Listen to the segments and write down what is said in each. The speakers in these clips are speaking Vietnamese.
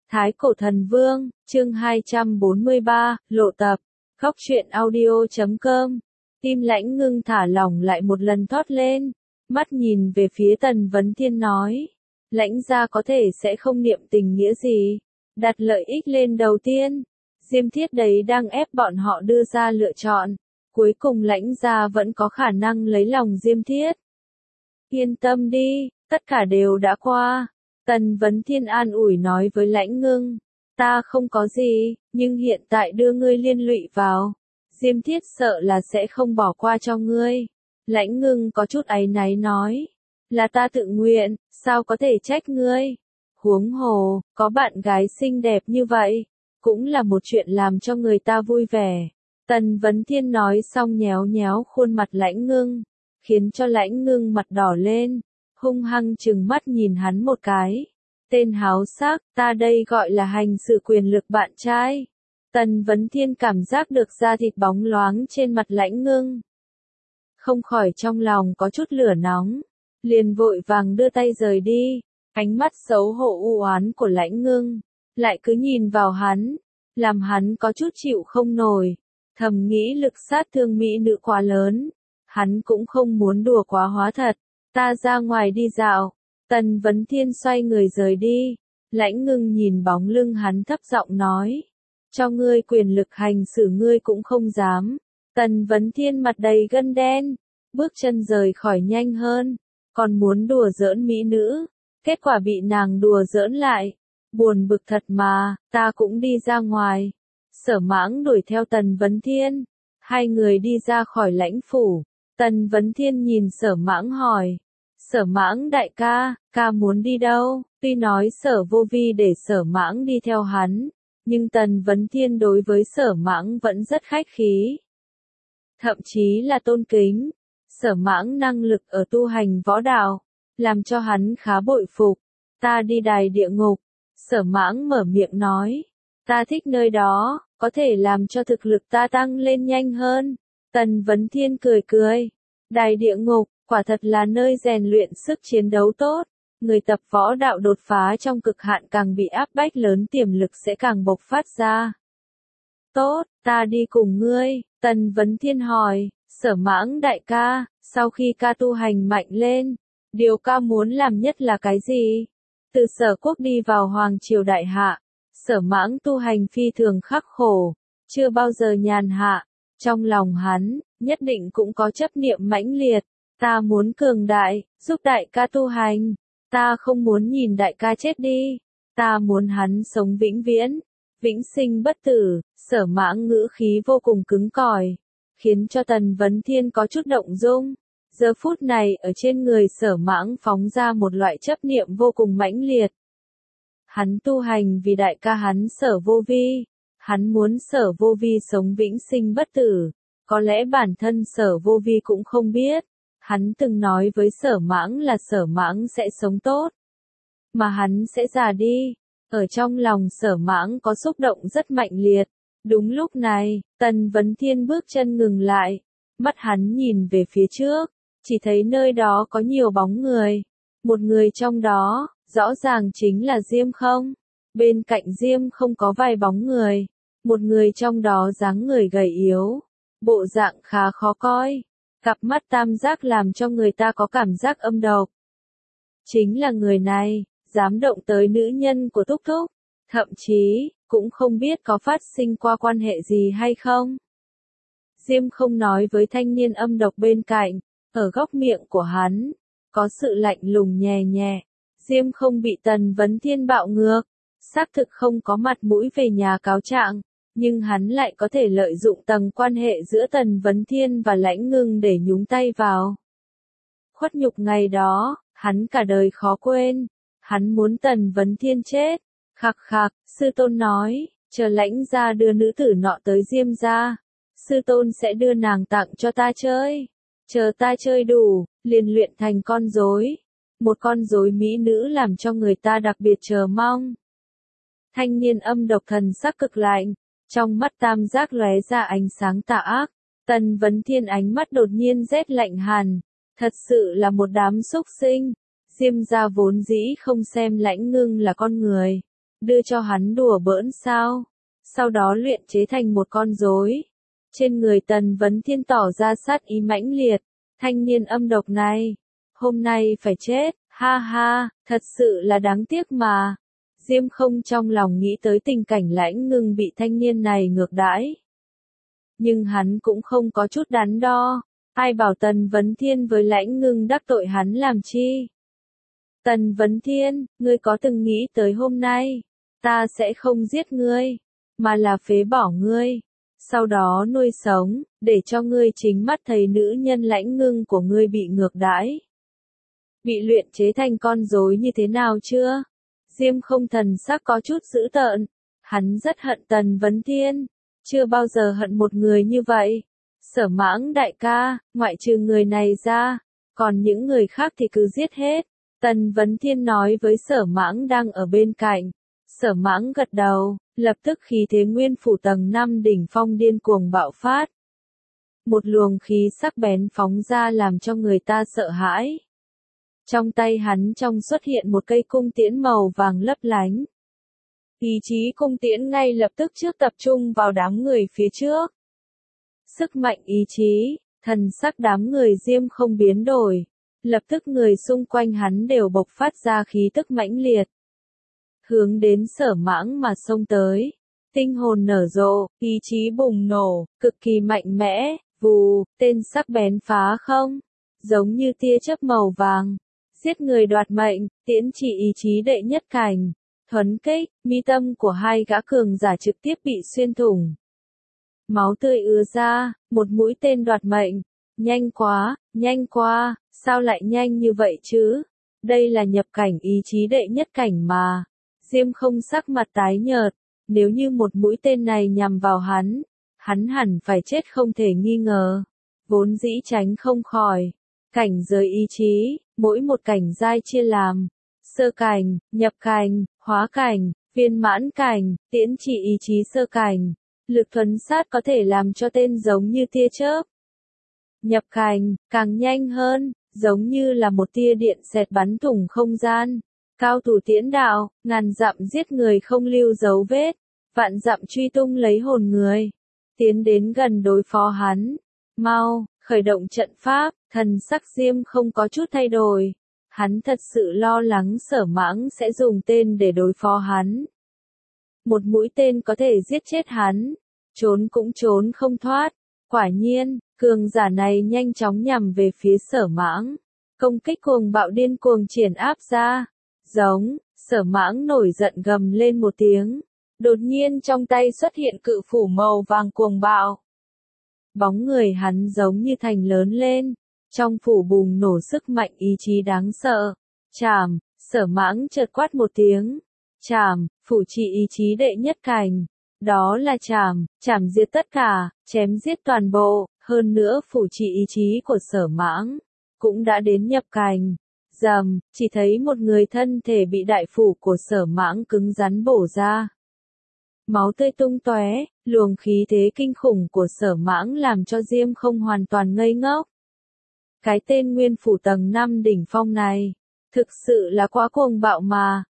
Thái Cổ Thần Vương, chương 243, lộ tập, khóc truyện audio.com. Tim Lãnh Ngưng thả lỏng lại một lần thót lên, mắt nhìn về phía Tần Vấn Thiên nói. Lãnh gia có thể sẽ không niệm tình nghĩa gì, đặt lợi ích lên đầu tiên. Diêm Thiết đấy đang ép bọn họ đưa ra lựa chọn, cuối cùng Lãnh gia vẫn có khả năng lấy lòng Diêm Thiết. Yên tâm đi, tất cả đều đã qua. Tần Vấn Thiên an ủi nói với Lãnh Ngưng, ta không có gì, nhưng hiện tại đưa ngươi liên lụy vào, Diêm Thiết sợ là sẽ không bỏ qua cho ngươi. Lãnh Ngưng có chút áy náy nói, là ta tự nguyện, sao có thể trách ngươi. Huống hồ, có bạn gái xinh đẹp như vậy, cũng là một chuyện làm cho người ta vui vẻ. Tần Vấn Thiên nói xong nhéo nhéo khuôn mặt Lãnh Ngưng, khiến cho Lãnh Ngưng mặt đỏ lên, hung hăng trừng mắt nhìn hắn một cái. Tên háo sắc, ta đây gọi là hành xử quyền lực bạn trai. Tần Vấn Thiên cảm giác được da thịt bóng loáng trên mặt Lãnh Ngưng, không khỏi trong lòng có chút lửa nóng, liền vội vàng đưa tay rời đi. Ánh mắt xấu hổ u oán của Lãnh Ngưng lại cứ nhìn vào hắn, làm hắn có chút chịu không nổi, thầm nghĩ lực sát thương mỹ nữ quá lớn, hắn cũng không muốn đùa quá hóa thật. Ta ra ngoài đi dạo. Tần Vấn Thiên xoay người rời đi. Lãnh Ngưng nhìn bóng lưng hắn thấp giọng nói, cho ngươi quyền lực hành xử ngươi cũng không dám. Tần Vấn Thiên mặt đầy gân đen, bước chân rời khỏi nhanh hơn, còn muốn đùa giỡn mỹ nữ, kết quả bị nàng đùa giỡn lại. Buồn bực thật mà, ta cũng đi ra ngoài. Sở Mãng đuổi theo Tần Vấn Thiên, hai người đi ra khỏi lãnh phủ. Tần Vấn Thiên nhìn Sở Mãng hỏi, Sở Mãng đại ca, ca muốn đi đâu? Tuy nói Sở Vô Vi để Sở Mãng đi theo hắn, nhưng Tần Vấn Thiên đối với Sở Mãng vẫn rất khách khí, thậm chí là tôn kính. Sở Mãng năng lực ở tu hành võ đạo, làm cho hắn khá bội phục. Ta đi đài địa ngục. Sở Mãng mở miệng nói, ta thích nơi đó, có thể làm cho thực lực ta tăng lên nhanh hơn. Tần Vấn Thiên cười cười, đài địa ngục, quả thật là nơi rèn luyện sức chiến đấu tốt. Người tập võ đạo đột phá trong cực hạn càng bị áp bách lớn, tiềm lực sẽ càng bộc phát ra. Tốt, ta đi cùng ngươi. Tần Vấn Thiên hỏi, Sở Mãng đại ca, sau khi ca tu hành mạnh lên, điều ca muốn làm nhất là cái gì? Từ Sở Quốc đi vào Hoàng Triều Đại Hạ, Sở Mãng tu hành phi thường khắc khổ, chưa bao giờ nhàn hạ. Trong lòng hắn, nhất định cũng có chấp niệm mãnh liệt. Ta muốn cường đại, giúp đại ca tu hành. Ta không muốn nhìn đại ca chết đi. Ta muốn hắn sống vĩnh viễn, vĩnh sinh bất tử. Sở Mãng ngữ khí vô cùng cứng cỏi, khiến cho Tần Vấn Thiên có chút động dung. Giờ phút này ở trên người Sở Mãng phóng ra một loại chấp niệm vô cùng mãnh liệt. Hắn tu hành vì đại ca hắn Sở Vô Vi. Hắn muốn Sở Vô Vi sống vĩnh sinh bất tử. Có lẽ bản thân Sở Vô Vi cũng không biết. Hắn từng nói với Sở Mãng là Sở Mãng sẽ sống tốt, mà hắn sẽ già đi. Ở trong lòng Sở Mãng có xúc động rất mạnh liệt. Đúng lúc này, Tần Vấn Thiên bước chân ngừng lại. Mắt hắn nhìn về phía trước, chỉ thấy nơi đó có nhiều bóng người. Một người trong đó, rõ ràng chính là Diêm Không. Bên cạnh Diêm Không có vài bóng người. Một người trong đó dáng người gầy yếu, bộ dạng khá khó coi. Cặp mắt tam giác làm cho người ta có cảm giác âm độc. Chính là người này, dám động tới nữ nhân của Thúc Thúc. Thậm chí, cũng không biết có phát sinh qua quan hệ gì hay không. Diêm Không nói với thanh niên âm độc bên cạnh, ở góc miệng của hắn, có sự lạnh lùng nhẹ nhẹ. Diêm Không bị Tần Vấn Thiên bạo ngược, xác thực không có mặt mũi về nhà cáo trạng, nhưng hắn lại có thể lợi dụng tầng quan hệ giữa Tần Vấn Thiên và Lãnh Ngưng để nhúng tay vào. Khuất nhục ngày đó, hắn cả đời khó quên. Hắn muốn Tần Vấn Thiên chết. Khặc khặc, sư tôn nói, chờ Lãnh gia đưa nữ tử nọ tới Diêm gia, sư tôn sẽ đưa nàng tặng cho ta chơi. Chờ ta chơi đủ, liền luyện thành con rối. Một con rối mỹ nữ làm cho người ta đặc biệt chờ mong. Thanh niên âm độc thần sắc cực lạnh, trong mắt tam giác lóe ra ánh sáng tà ác. Tần Vấn Thiên ánh mắt đột nhiên rét lạnh hẳn, thật sự là một đám súc sinh. Diêm gia vốn dĩ không xem Lãnh Ngưng là con người, đưa cho hắn đùa bỡn sao? Sau đó luyện chế thành một con rối. Trên người Tần Vấn Thiên tỏ ra sát ý mãnh liệt, thanh niên âm độc này, hôm nay phải chết, ha ha, thật sự là đáng tiếc mà. Diêm Không trong lòng nghĩ tới tình cảnh Lãnh Ngưng bị thanh niên này ngược đãi. Nhưng hắn cũng không có chút đắn đo, ai bảo Tần Vấn Thiên với Lãnh Ngưng đắc tội hắn làm chi. Tần Vấn Thiên, ngươi có từng nghĩ tới hôm nay, ta sẽ không giết ngươi, mà là phế bỏ ngươi, sau đó nuôi sống, để cho ngươi chính mắt thấy nữ nhân Lãnh Ngưng của ngươi bị ngược đãi. Bị luyện chế thành con rối như thế nào chưa? Diêm Không thần sắc có chút dữ tợn, hắn rất hận Tần Vấn Thiên, chưa bao giờ hận một người như vậy. Sở Mãng đại ca, ngoại trừ người này ra, còn những người khác thì cứ giết hết. Tần Vấn Thiên nói với Sở Mãng đang ở bên cạnh. Sở Mãng gật đầu, lập tức khí thế nguyên phủ tầng 5 đỉnh phong điên cuồng bạo phát. Một luồng khí sắc bén phóng ra làm cho người ta sợ hãi. Trong tay hắn xuất hiện một cây cung tiễn màu vàng lấp lánh. Ý chí cung tiễn ngay lập tức tập trung vào đám người phía trước. Sức mạnh ý chí, thần sắc đám người Diêm Không biến đổi. Lập tức người xung quanh hắn đều bộc phát ra khí tức mãnh liệt. Hướng đến Sở Mãng mà xông tới. Tinh hồn nở rộ, ý chí bùng nổ, cực kỳ mạnh mẽ, vù, tên sắc bén phá không. Giống như tia chớp màu vàng. Giết người đoạt mệnh, tiễn chỉ ý chí đệ nhất cảnh. Thuấn kích, mi tâm của hai gã cường giả trực tiếp bị xuyên thủng. Máu tươi ứa ra, một mũi tên đoạt mệnh. Nhanh quá, sao lại nhanh như vậy chứ? Đây là nhập cảnh ý chí đệ nhất cảnh mà. Diêm Không sắc mặt tái nhợt, nếu như một mũi tên này nhằm vào hắn hẳn phải chết không thể nghi ngờ. Vốn dĩ tránh không khỏi. Cảnh giới ý chí, mỗi một cảnh giai chia làm sơ cảnh, nhập cảnh, hóa cảnh, viên mãn cảnh, tiễn chỉ ý chí sơ cảnh. Lực thuấn sát có thể làm cho tên giống như tia chớp. Nhập cảnh, càng nhanh hơn, giống như là một tia điện xẹt bắn thủng không gian. Cao thủ tiễn đạo, ngàn dặm giết người không lưu dấu vết, vạn dặm truy tung lấy hồn người. Tiến đến gần đối phó hắn. Mau, khởi động trận pháp, thần sắc Diêm Không có chút thay đổi. Hắn thật sự lo lắng Sở Mãng sẽ dùng tên để đối phó hắn. Một mũi tên có thể giết chết hắn, trốn cũng trốn không thoát. Quả nhiên, cường giả này nhanh chóng nhằm về phía Sở Mãng. Công kích cuồng bạo điên cuồng triển áp ra. Giống, Sở Mãng nổi giận gầm lên một tiếng. Đột nhiên trong tay xuất hiện cự phủ màu vàng cuồng bạo. Bóng người hắn giống như thành lớn lên. Trong phủ bùng nổ sức mạnh ý chí đáng sợ. Chảm, Sở Mãng chợt quát một tiếng. Chảm, phủ trị ý chí đệ nhất cảnh. Đó là chảm diệt tất cả, chém giết toàn bộ, hơn nữa phủ trị ý chí của Sở Mãng cũng đã đến nhập cảnh. Rầm, chỉ thấy một người thân thể bị đại phủ của Sở Mãng cứng rắn bổ ra. Máu tươi tung tóe, luồng khí thế kinh khủng của Sở Mãng làm cho Diêm Không hoàn toàn ngây ngốc. Cái tên nguyên phủ tầng 5 đỉnh phong này, thực sự là quá cuồng bạo mà.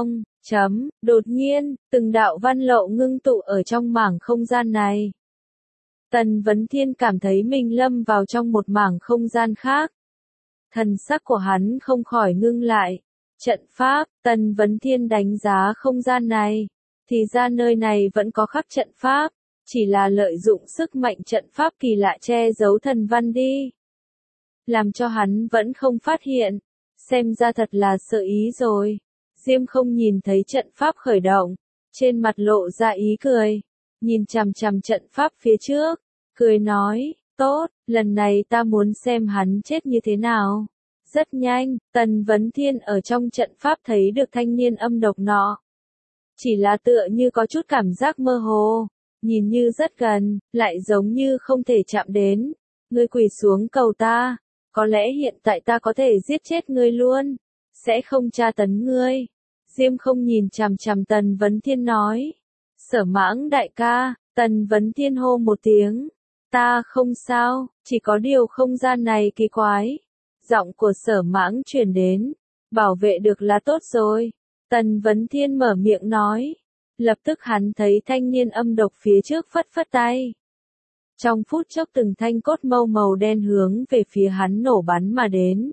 Đột nhiên, từng đạo văn lậu ngưng tụ ở trong mảng không gian này. Tần Vấn Thiên cảm thấy mình lâm vào trong một mảng không gian khác. Thần sắc của hắn không khỏi ngưng lại. Trận pháp, Tần Vấn Thiên đánh giá không gian này. Thì ra nơi này vẫn có khắc trận pháp, chỉ là lợi dụng sức mạnh trận pháp kỳ lạ che giấu thần văn đi. Làm cho hắn vẫn không phát hiện. Xem ra thật là sợ ý rồi. Diêm Không nhìn thấy trận pháp khởi động, trên mặt lộ ra ý cười, nhìn chằm chằm trận pháp phía trước, cười nói, tốt, lần này ta muốn xem hắn chết như thế nào. Rất nhanh, Tần Vấn Thiên ở trong trận pháp thấy được thanh niên âm độc nọ. Chỉ là tựa như có chút cảm giác mơ hồ, nhìn như rất gần, lại giống như không thể chạm đến. Ngươi quỳ xuống cầu ta, có lẽ hiện tại ta có thể giết chết ngươi luôn, sẽ không tra tấn ngươi. Diêm Không nhìn chằm chằm Tần Vấn Thiên nói. Sở Mãng đại ca, Tần Vấn Thiên hô một tiếng. Ta không sao, chỉ có điều không gian này kỳ quái. Giọng của Sở Mãng truyền đến. Bảo vệ được là tốt rồi. Tần Vấn Thiên mở miệng nói. Lập tức hắn thấy thanh niên âm độc phía trước phất phất tay. Trong phút chốc từng thanh cốt mâu màu đen hướng về phía hắn nổ bắn mà đến.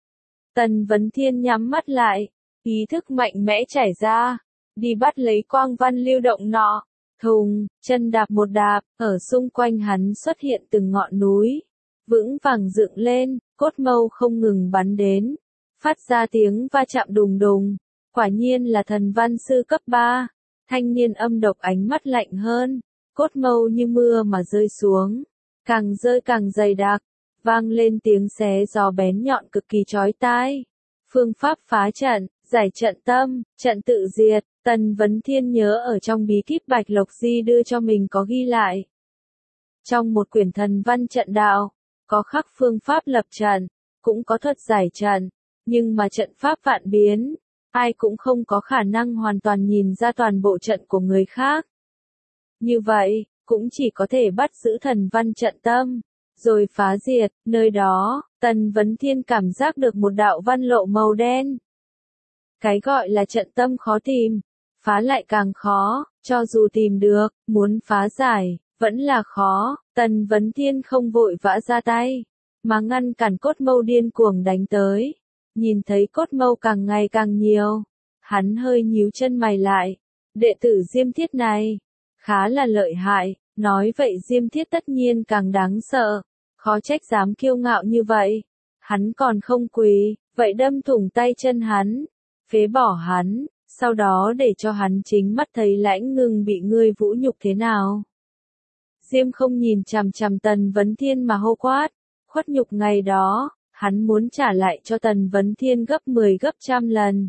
Tần Vấn Thiên nhắm mắt lại, ý thức mạnh mẽ chảy ra, đi bắt lấy quang văn lưu động nọ. Thùng, chân đạp một đạp, ở xung quanh hắn xuất hiện từng ngọn núi. Vững vàng dựng lên, cốt mâu không ngừng bắn đến. Phát ra tiếng va chạm đùng đùng. Quả nhiên là thần văn sư cấp 3. Thanh niên âm độc ánh mắt lạnh hơn. Cốt mâu như mưa mà rơi xuống. Càng rơi càng dày đặc. Vang lên tiếng xé gió bén nhọn cực kỳ chói tai. Phương pháp phá trận, giải trận tâm, trận tự diệt. Tần Vấn Thiên nhớ ở trong bí kíp Bạch Lộc Di đưa cho mình có ghi lại. Trong một quyển thần văn trận đạo, có khắc phương pháp lập trận, cũng có thuật giải trận, nhưng mà trận pháp vạn biến, ai cũng không có khả năng hoàn toàn nhìn ra toàn bộ trận của người khác. Như vậy, cũng chỉ có thể bắt giữ thần văn trận tâm, rồi phá diệt. Nơi đó, Tần Vấn Thiên cảm giác được một đạo văn lộ màu đen. Cái gọi là trận tâm khó tìm, phá lại càng khó, cho dù tìm được, muốn phá giải, vẫn là khó. Tần Vấn Thiên không vội vã ra tay, mà ngăn cản cốt mâu điên cuồng đánh tới. Nhìn thấy cốt mâu càng ngày càng nhiều, hắn hơi nhíu chân mày lại. Đệ tử Diêm Thiết này, khá là lợi hại, nói vậy Diêm Thiết tất nhiên càng đáng sợ, khó trách dám kiêu ngạo như vậy. Hắn còn không quỳ, vậy đâm thủng tay chân hắn, phế bỏ hắn, sau đó để cho hắn chính mắt thấy Lãnh Ngưng bị ngươi vũ nhục thế nào. Diêm không nhìn chằm chằm Tần Vấn Thiên mà hô quát, khuất nhục ngày đó, hắn muốn trả lại cho Tần Vấn Thiên gấp 10 gấp trăm lần.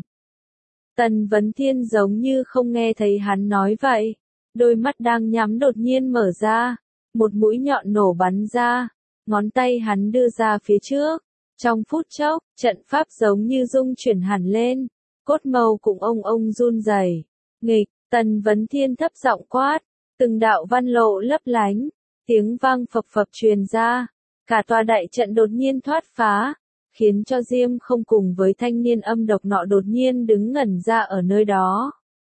Tần Vấn Thiên giống như không nghe thấy hắn nói vậy, đôi mắt đang nhắm đột nhiên mở ra, một mũi nhọn nổ bắn ra, ngón tay hắn đưa ra phía trước. Trong phút chốc, trận pháp giống như rung chuyển hẳn lên, cốt mâu cũng ông run rẩy. Nghịch, Tần Vấn Thiên thấp giọng quát, từng đạo văn lộ lấp lánh, tiếng vang phập phập truyền ra, cả tòa đại trận đột nhiên thoát phá, khiến cho Diêm không cùng với thanh niên âm độc nọ đột nhiên đứng ngẩn ra ở nơi đó.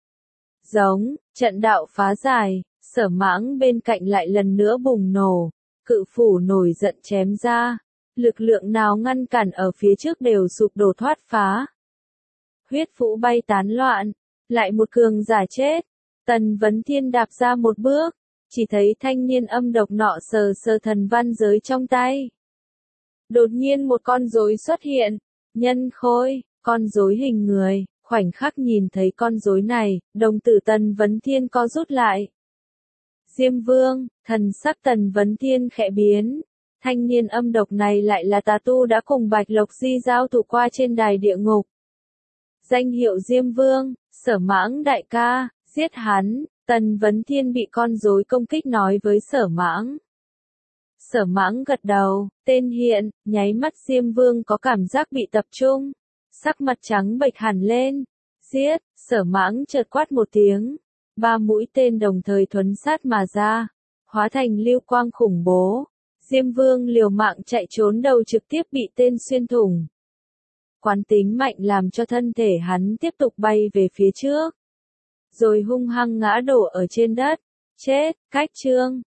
Giống, trận đạo phá giải, Sở Mãng bên cạnh lại lần nữa bùng nổ, cự phủ nổi giận chém ra, lực lượng nào ngăn cản ở phía trước đều sụp đổ thoát phá. Huyết phũ bay tán loạn, lại một cường giả chết. Tần Vấn Thiên đạp ra một bước, chỉ thấy thanh niên âm độc nọ sờ sờ thần văn giới trong tay. Đột nhiên một con rối xuất hiện, nhân khôi, con rối hình người, khoảnh khắc nhìn thấy con rối này, đồng tử Tần Vấn Thiên co rút lại. Diêm Vương, thần sắc Tần Vấn Thiên khẽ biến, thanh niên âm độc này lại là tà tu đã cùng Bạch Lộc Di giao thủ qua trên đài địa ngục. Danh hiệu Diêm Vương, Sở Mãng đại ca, giết hắn. Tần Vấn Thiên bị con rối công kích nói với Sở Mãng. Sở Mãng gật đầu, tên hiện, nháy mắt Diêm Vương có cảm giác bị tập trung, sắc mặt trắng bệch hẳn lên. Giết, Sở Mãng chợt quát một tiếng, 3 mũi tên đồng thời thuấn sát mà ra, hóa thành lưu quang khủng bố. Diêm Vương liều mạng chạy trốn đầu trực tiếp bị tên xuyên thủng. Quán tính mạnh làm cho thân thể hắn tiếp tục bay về phía trước, rồi hung hăng ngã đổ ở trên đất. Chết, cách chương.